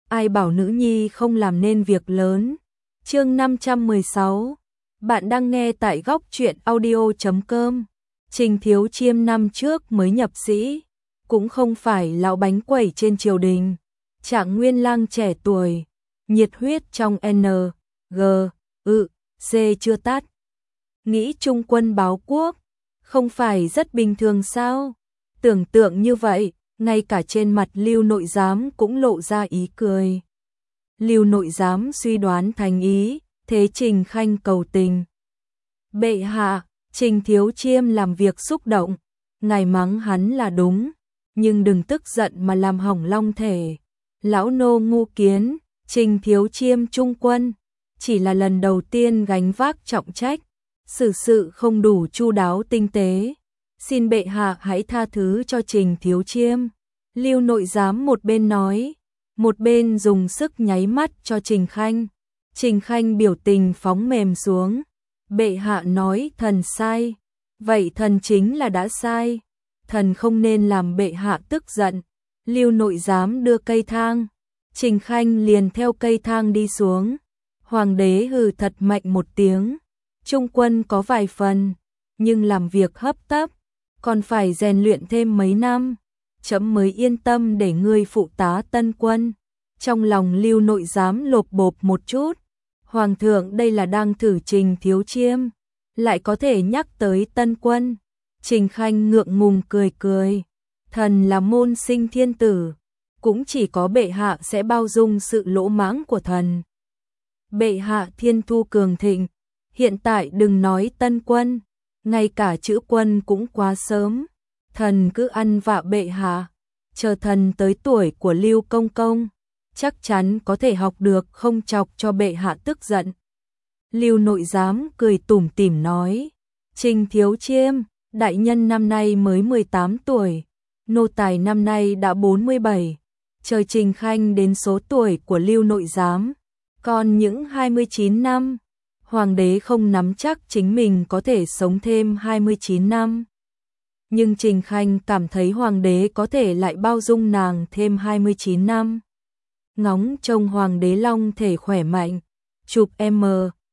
ai bảo nữ nhi không làm nên việc lớn. Chương 516. Bạn đang nghe tại góc truyện audio.com. Trình Thiếu Chiêm năm trước mới nhập sĩ, cũng không phải lão bánh quẩy trên triều đình, Trạng Nguyên Lang trẻ tuổi, nhiệt huyết trong N, G, C chưa tắt. Nghĩ trung quân báo quốc, không phải rất bình thường sao? Tưởng tượng như vậy, ngay cả trên mặt Lưu Nội Giám cũng lộ ra ý cười. Lưu Nội Giám suy đoán thành ý, thế Trình Khanh cầu tình. Bệ hạ, Trình Thiếu Chiêm làm việc xúc động, ngài mắng hắn là đúng, nhưng đừng tức giận mà làm hỏng long thể. Lão nô ngu kiến, Trình Thiếu Chiêm trung quân, chỉ là lần đầu tiên gánh vác trọng trách, xử sự không đủ chu đáo tinh tế. Xin bệ hạ hãy tha thứ cho Trình Thiếu Chiêm. Lưu Nội Giám một bên nói, một bên dùng sức nháy mắt cho Trình Khanh. Trình Khanh biểu tình phóng mềm xuống. Bệ hạ nói thần sai, vậy thần chính là đã sai. Thần không nên làm bệ hạ tức giận. Lưu Nội Giám đưa cây thang, Trình Khanh liền theo cây thang đi xuống. Hoàng đế hừ thật mạnh một tiếng. Trung quân có vài phần, nhưng làm việc hấp tấp, còn phải rèn luyện thêm mấy năm, chấm mới yên tâm để ngươi phụ tá tân quân. Trong lòng Lưu Nội Giám lột bột một chút. Hoàng thượng đây là đang thử Trình Thiếu Chiêm, lại có thể nhắc tới tân quân. Trình Khanh ngượng ngùng cười cười. Thần là môn sinh thiên tử, cũng chỉ có bệ hạ sẽ bao dung sự lỗ mãng của thần. Bệ hạ thiên thu cường thịnh, hiện tại đừng nói tân quân, ngay cả chữ quân cũng quá sớm. Thần cứ ăn vạ bệ hạ, chờ thần tới tuổi của Lưu Công Công, chắc chắn có thể học được không chọc cho bệ hạ tức giận. Lưu Nội Giám cười tủm tỉm nói, Trình Thiếu Chiêm, đại nhân năm nay mới 18 tuổi, nô tài năm nay đã 47, chờ Trình Khanh đến số tuổi của Lưu Nội Giám, còn những 29 năm, hoàng đế không nắm chắc chính mình có thể sống thêm 29 năm. Nhưng Trình Khanh cảm thấy hoàng đế có thể lại bao dung nàng thêm 29 năm. Ngóng trông hoàng đế long thể khỏe mạnh, chụp M,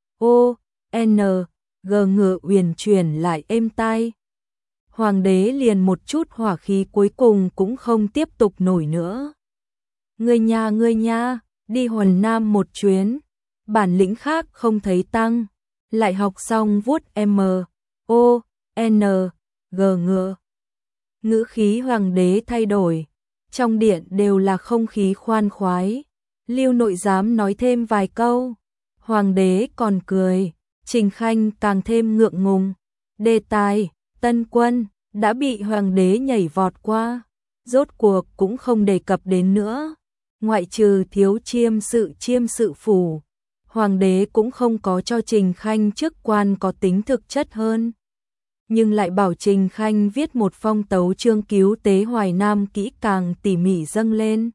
O, N, G ngựa uyển chuyển lại êm tai. Hoàng đế liền một chút hỏa khí cuối cùng cũng không tiếp tục nổi nữa. Ngươi nha, đi Huần Nam một chuyến, bản lĩnh khác không thấy tăng, lại học xong vuốt M, O, N, G ngựa. Ngữ khí hoàng đế thay đổi, trong điện đều là không khí khoan khoái. Lưu Nội Giám nói thêm vài câu, hoàng đế còn cười, Trình Khanh càng thêm ngượng ngùng. Đề tài, tân quân, đã bị hoàng đế nhảy vọt qua, rốt cuộc cũng không đề cập đến nữa. Ngoại trừ thiếu chiêm sự phủ, hoàng đế cũng không có cho Trình Khanh chức quan có tính thực chất hơn. Nhưng lại bảo Trình Khanh viết một phong tấu chương cứu tế Hoài Nam kỹ càng tỉ mỉ dâng lên.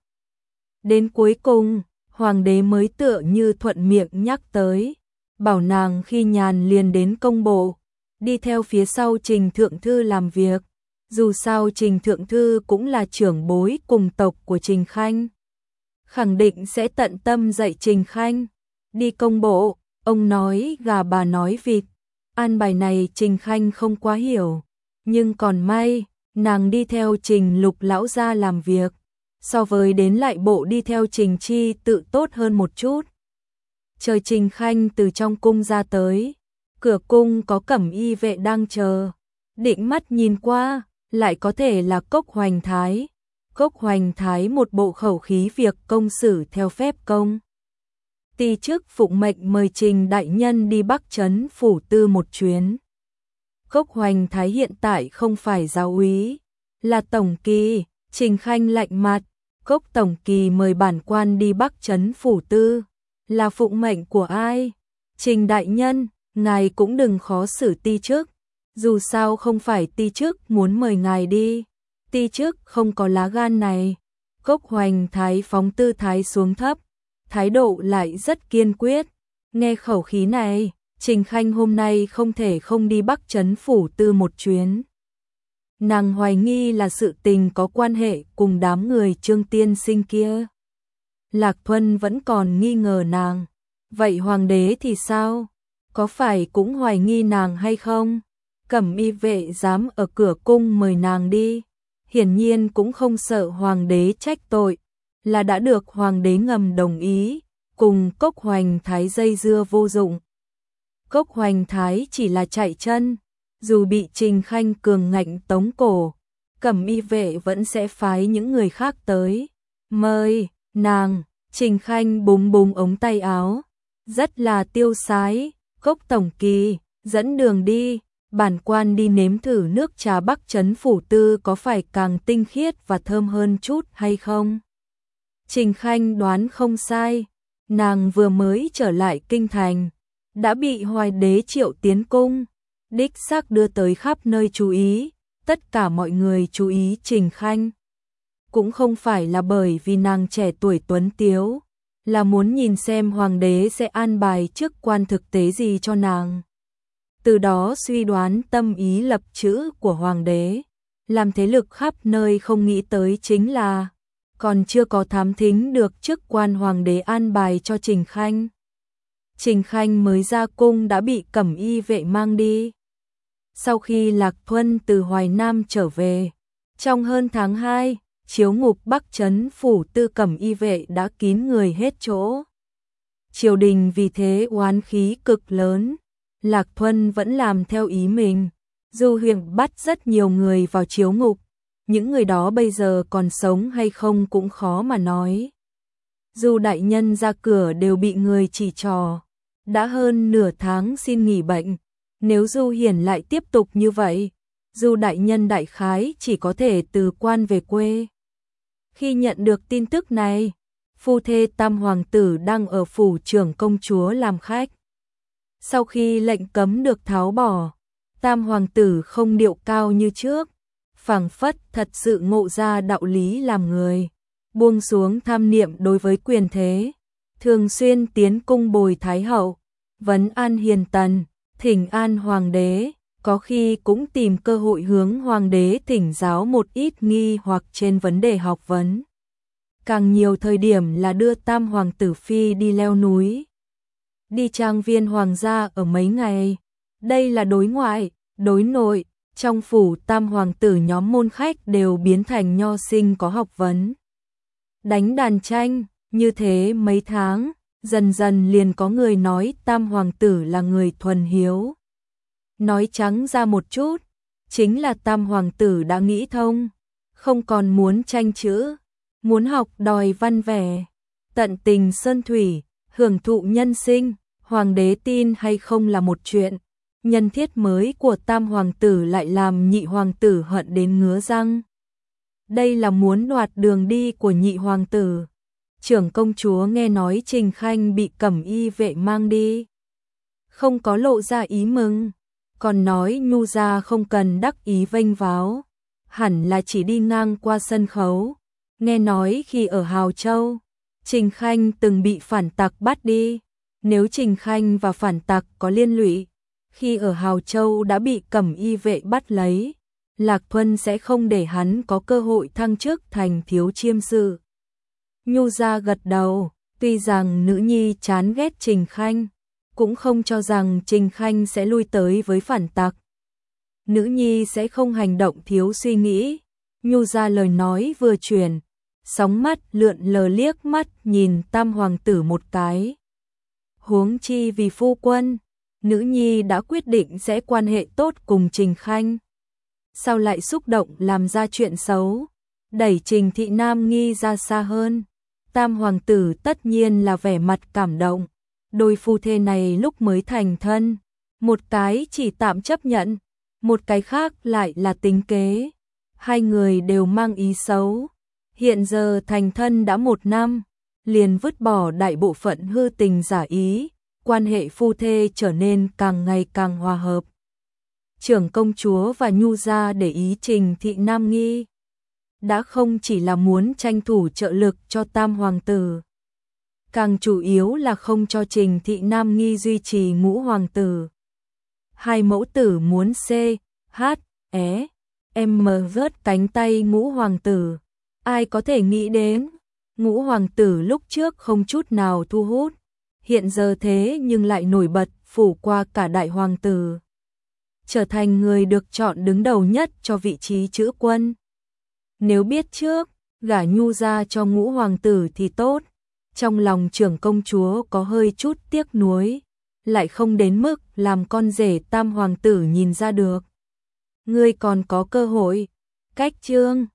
Đến cuối cùng, hoàng đế mới tựa như thuận miệng nhắc tới, bảo nàng khi nhàn liền đến công bộ, đi theo phía sau Trình Thượng Thư làm việc. Dù sao Trình Thượng Thư cũng là trưởng bối cùng tộc của Trình Khanh, khẳng định sẽ tận tâm dạy Trình Khanh. Đi công bộ, ông nói gà bà nói vịt. An bài này Trình Khanh không quá hiểu, nhưng còn may, nàng đi theo Trình Lục lão gia làm việc, so với đến lại bộ đi theo Trình Chi tự tốt hơn một chút. Chờ Trình Khanh từ trong cung ra tới, cửa cung có cẩm y vệ đang chờ, định mắt nhìn qua, lại có thể là Cốc Hoành Thái. Cốc Hoành Thái một bộ khẩu khí việc công xử theo phép công. Ti chức phụng mệnh mời Trình đại nhân đi Bắc Trấn phủ tư một chuyến. Cốc Hoành Thái hiện tại không phải giáo úy, là tổng kỳ. Trình Khanh lạnh mặt, Cốc tổng kỳ mời bản quan đi Bắc Trấn phủ tư, là phụng mệnh của ai? Trình đại nhân, ngài cũng đừng khó xử ti chức, dù sao không phải ti chức muốn mời ngài đi, ti chức không có lá gan này. Cốc Hoành Thái phóng tư thái xuống thấp, thái độ lại rất kiên quyết. Nghe khẩu khí này, Trình Khanh hôm nay không thể không đi Bắc Trấn phủ tư một chuyến. Nàng hoài nghi là sự tình có quan hệ cùng đám người Trương tiên sinh kia. Lạc Thuân vẫn còn nghi ngờ nàng. Vậy hoàng đế thì sao? Có phải cũng hoài nghi nàng hay không? Cẩm y vệ dám ở cửa cung mời nàng đi. Hiển nhiên cũng không sợ hoàng đế trách tội, là đã được hoàng đế ngầm đồng ý, cùng Cốc Hoành Thái dây dưa vô dụng. Cốc Hoành Thái chỉ là chạy chân, dù bị Trình Khanh cường ngạnh tống cổ, Cẩm y vệ vẫn sẽ phái những người khác tới. Mời, nàng, Trình Khanh búng búng ống tay áo, rất là tiêu sái. Cốc tổng kỳ, dẫn đường đi, bản quan đi nếm thử nước trà Bắc Trấn Phủ Tư có phải càng tinh khiết và thơm hơn chút hay không? Trình Khanh đoán không sai, nàng vừa mới trở lại kinh thành, đã bị Hoài đế triệu tiến cung, đích xác đưa tới khắp nơi chú ý, tất cả mọi người chú ý Trình Khanh. Cũng không phải là bởi vì nàng trẻ tuổi tuấn tiếu, là muốn nhìn xem hoàng đế sẽ an bài chức quan thực tế gì cho nàng. Từ đó suy đoán tâm ý lập chữ của hoàng đế, làm thế lực khắp nơi không nghĩ tới chính là còn chưa có thám thính được chức quan hoàng đế an bài cho Trình Khanh. Trình Khanh mới ra cung đã bị Cẩm y vệ mang đi. Sau khi Lạc Thuân từ Hoài Nam trở về, trong hơn tháng 2, chiếu ngục Bắc Trấn Phủ Tư Cẩm y vệ đã kín người hết chỗ. Triều đình vì thế oán khí cực lớn, Lạc Thuân vẫn làm theo ý mình. Du Huyền bắt rất nhiều người vào chiếu ngục, những người đó bây giờ còn sống hay không cũng khó mà nói. Du đại nhân ra cửa đều bị người chỉ trò, đã hơn nửa tháng xin nghỉ bệnh, nếu Du Hiển lại tiếp tục như vậy, Du đại nhân đại khái chỉ có thể từ quan về quê. Khi nhận được tin tức này, phu thê Tam hoàng tử đang ở phủ trưởng công chúa làm khách. Sau khi lệnh cấm được tháo bỏ, Tam hoàng tử không điệu cao như trước, phảng phất thật sự ngộ ra đạo lý làm người, buông xuống tham niệm đối với quyền thế, thường xuyên tiến cung bồi thái hậu, vấn an hiền tần, thỉnh an hoàng đế, có khi cũng tìm cơ hội hướng hoàng đế thỉnh giáo một ít nghi hoặc trên vấn đề học vấn. Càng nhiều thời điểm là đưa Tam hoàng tử phi đi leo núi, đi trang viên hoàng gia ở mấy ngày. Đây là đối ngoại, đối nội, trong phủ Tam hoàng tử nhóm môn khách đều biến thành nho sinh có học vấn. Đánh đàn tranh, như thế mấy tháng, dần dần liền có người nói Tam hoàng tử là người thuần hiếu. Nói trắng ra một chút, chính là Tam hoàng tử đã nghĩ thông, không còn muốn tranh chữ, muốn học đòi văn vẻ, tận tình sơn thủy, hưởng thụ nhân sinh. Hoàng đế tin hay không là một chuyện, nhân thiết mới của Tam hoàng tử lại làm Nhị hoàng tử hận đến ngứa răng. Đây là muốn đoạt đường đi của Nhị hoàng tử. Trưởng công chúa nghe nói Trình Khanh bị Cẩm y vệ mang đi, không có lộ ra ý mừng, còn nói Nhu gia không cần đắc ý vênh váo, hẳn là chỉ đi ngang qua sân khấu. Nghe nói khi ở Hào Châu, Trình Khanh từng bị phản tặc bắt đi. Nếu Trình Khanh và phản tặc có liên lụy, khi ở Hào Châu đã bị Cẩm y vệ bắt lấy, Lạc Thuân sẽ không để hắn có cơ hội thăng chức thành thiếu chiêm sự. Nhu gia gật đầu, tuy rằng nữ nhi chán ghét Trình Khanh, cũng không cho rằng Trình Khanh sẽ lui tới với phản tặc. Nữ nhi sẽ không hành động thiếu suy nghĩ. Nhu gia lời nói vừa chuyển, sóng mắt lượn lờ liếc mắt nhìn Tam hoàng tử một cái. Huống chi vì phu quân, nữ nhi đã quyết định sẽ quan hệ tốt cùng Trình Khanh. Sao lại xúc động làm ra chuyện xấu, đẩy Trình Thị Nam Nghi ra xa hơn. Tam hoàng tử tất nhiên là vẻ mặt cảm động. Đôi phu thê này lúc mới thành thân, một cái chỉ tạm chấp nhận, một cái khác lại là tính kế. Hai người đều mang ý xấu. Hiện giờ thành thân đã 1 năm, liền vứt bỏ đại bộ phận hư tình giả ý, quan hệ phu thê trở nên càng ngày càng hòa hợp. Trưởng công chúa và Nhu gia để ý Trình Thị Nam Nghi, đã không chỉ là muốn tranh thủ trợ lực cho Tam hoàng tử, càng chủ yếu là không cho Trình Thị Nam Nghi duy trì ngũ hoàng tử. Hai mẫu tử muốn C, H, E, M vớt cánh tay ngũ hoàng tử, ai có thể nghĩ đến. Ngũ hoàng tử lúc trước không chút nào thu hút, hiện giờ thế nhưng lại nổi bật phủ qua cả đại hoàng tử, trở thành người được chọn đứng đầu nhất cho vị trí chữ quân. Nếu biết trước, gả Nhu ra cho Ngũ hoàng tử thì tốt. Trong lòng trưởng công chúa có hơi chút tiếc nuối, lại không đến mức làm con rể tam hoàng tử nhìn ra được. Ngươi còn có cơ hội. Cách chương